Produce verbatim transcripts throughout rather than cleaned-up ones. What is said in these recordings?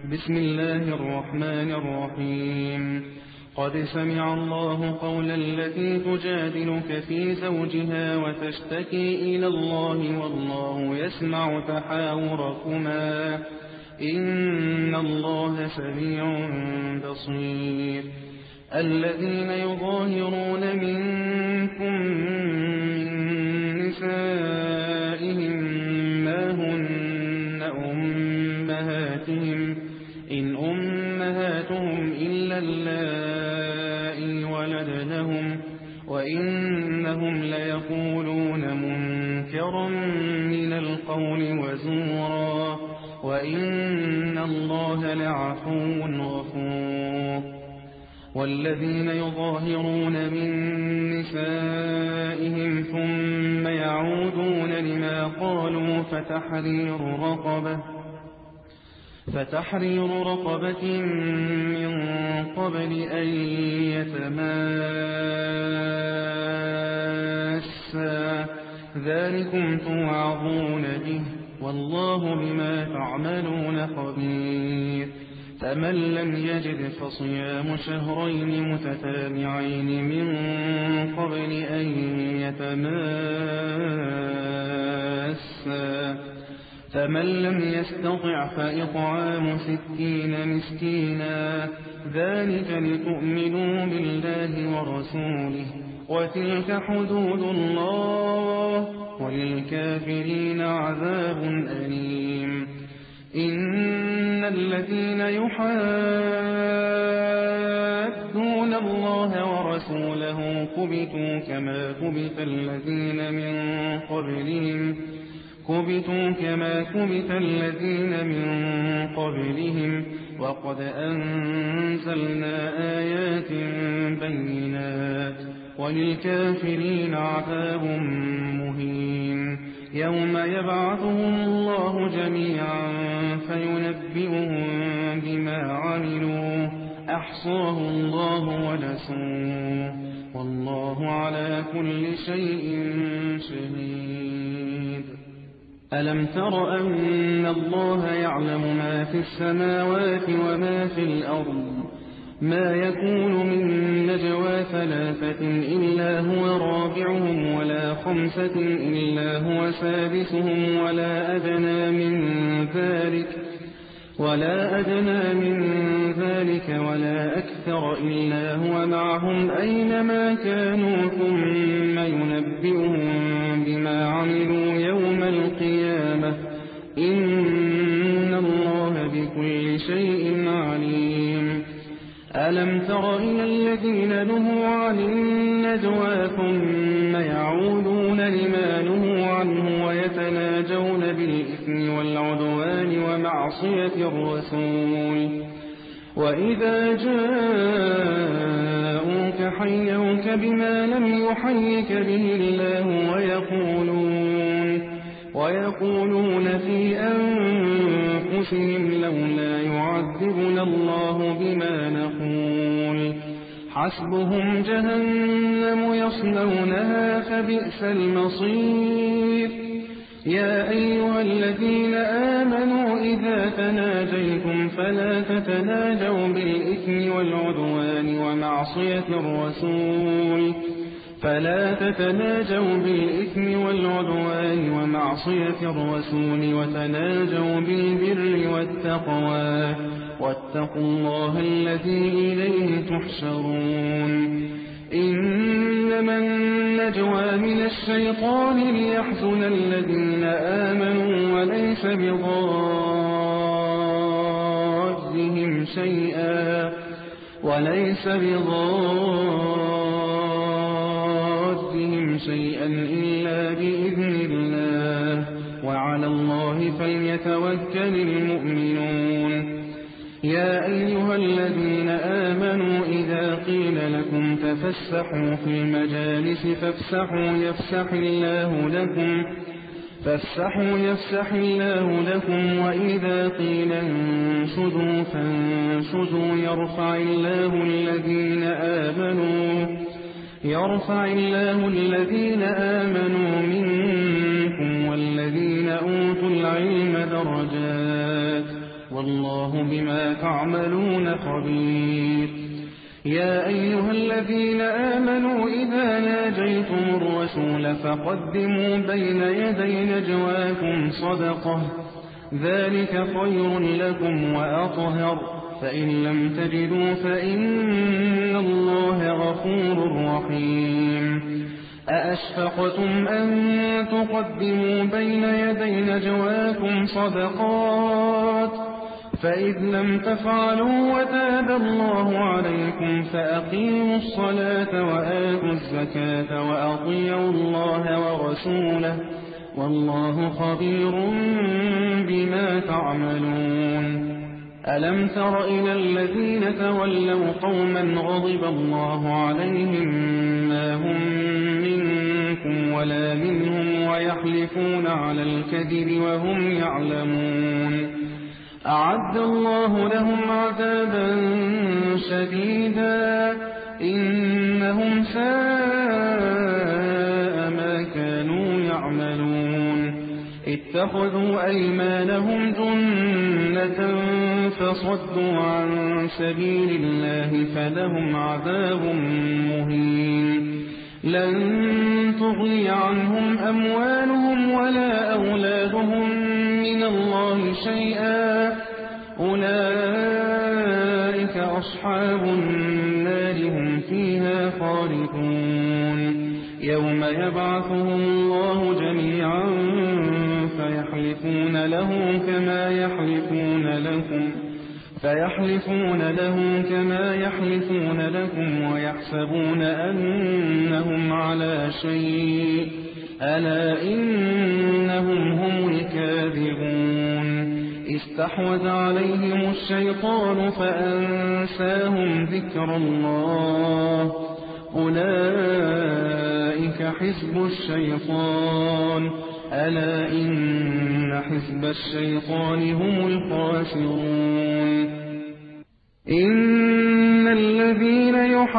بسم الله الرحمن الرحيم قد سمع الله قول التي تجادلك في زوجها وتشتكي إلى الله والله يسمع تحاوركما إن الله سميع بصير الذين يظاهرون منكم من نسائهم ما هن أمهاتهم إن أمهاتهم إلا اللائي ولدنهم وإنهم ليقولون منكرا من القول وزورا وإن الله لعفو غفور والذين يظاهرون من نسائهم ثم يعودون لما قالوا فتحرير رقبة فتحرير رقبة من قبل أن يتماسا ذلكم توعظون به والله بما تعملون خبير فمن لم يجد فصيام شهرين متتابعين من قبل أن يتماسا فمن لم يستطع فإطعام ستين مسكينا ذلك لتؤمنوا بالله ورسوله وتلك حدود الله وللكافرين عذاب أليم إن الذين يحادون الله ورسوله كبتوا كما كبت الذين من قبلهم كبتوا كما كبت الذين من قبلهم وقد أنزلنا آيات بينات وللكافرين عذاب مهين يوم يبعثهم الله جميعا فينبئهم بما عملوا أحصاه الله ونسوه والله على كل شيء شهيد ألم تر أن الله يعلم ما في السماوات وما في الأرض ما يكون من نجوى ثلاثة إلا هو رابعهم ولا خمسة إلا هو سادسهم ولا أدنى من ذلك ولا أدنى من ذلك ولا أكثر إلا هو معهم أينما كانوا ثم ينبئهم بما عملوا يوم القيامة إن الله بكل شيء عليم ألم تر إلى الذين نهوا عن النجوى ثم يعودون لما نهوا عنه ويتناجون بالإثم والعدوان ومعصية الرسول وإذا جاءوك حيوك بما لم يحيك به الله ويقولون ويقولون في أنفسهم لولا يعذبنا الله بما نقول حسبهم جهنم يصلونها فبئس المصير يا أيها الذين آمنوا إذا تناجيتم فلا تتناجوا بالإثم والعدوان ومعصية الرسول فلا تتناجوا بالإثم والعدوان ومعصية الرسول وتناجوا بالبر والتقوى واتقوا الله الذي إليه تحشرون إنما النجوى من الشيطان ليحزن الذين آمنوا وليس بضارهم شيئا وليس بضارهم شيئا إلا بإذن الله وعلى الله فليتوكل المؤمنون يا أيها الذين آمنوا إذا قيل لكم تفسحوا في المجالس فافسحوا يفسح الله لكم فافسحوا يفسح الله لكم وإذا قيل انشزوا فانشزوا يرفع الله الذين آمنوا يرفع الله الذين آمنوا منكم والذين أوتوا العلم درجات والله بما تعملون خبير. يا أيها الذين آمنوا إذا ناجيتم الرسول فقدموا بين يدي نجواكم صدقة ذلك خير لكم وأطهر فإن لم تجدوا فإن الله غفور رحيم. أأشفقتم أن تقدموا بين يدي نجواكم صدقات فإذ لم تفعلوا وتاب الله عليكم فأقيموا الصلاة وآتوا الزكاة وأطيعوا الله ورسوله والله خبير بما تعملون. ألم تر إلى الذين تولوا قوما غضب الله عليهم ما هم منكم ولا منهم ويحلفون على الكذب وهم يعلمون أعد الله لهم عذابا شديدا إنهم ساء ما كانوا يعملون. اتخذوا أيمانهم جنة فصدوا عن سبيل الله فلهم عذاب مهين. لن تغني عنهم أموالهم ولا أولادهم من الله شيئا أولئك أصحاب النار هم فيها خالدون. يوم يبعثهم الله جميعا فيحلفون له كما يحلفون لكم فيحلفون له كما يحلفون لكم ويحسبون أنهم على شيء ألا إنهم هم الكاذبون. استحوذ عليهم الشيطان فأنساهم ذكر الله أولئك حزب الشيطان ألا إن حزب الشيطان هم الخاسرون. إن الذين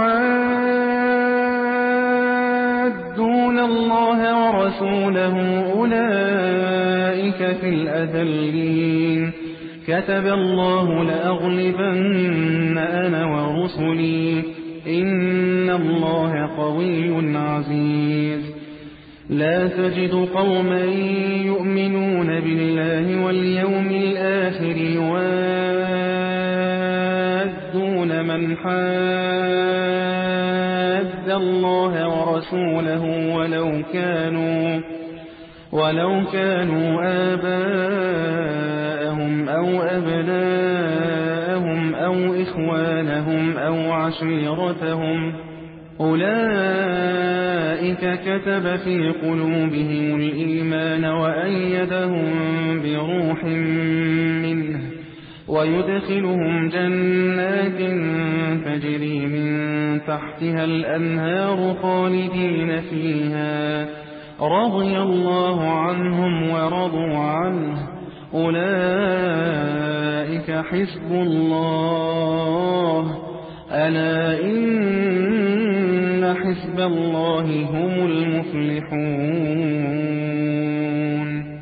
يحادون الله ورسوله أولئك في الأذلين. كتب الله لأغلبن أنا ورسلي إن الله قوي عزيز. لا تجد قوما يؤمنون بالله واليوم الآخر يوادون من حاد الله ورسوله ولو كانوا ولو كانوا آباءهم أو أبناءهم أو إخوانهم أو عشيرتهم أولئك كتب في قلوبهم الإيمان وأيدهم بروح منه ويدخلهم جنات تجري من تحتها الأنهار خالدين فيها رضي الله عنهم ورضوا عنه أولئك حزب الله ألا إن حزب الله هم المفلحون.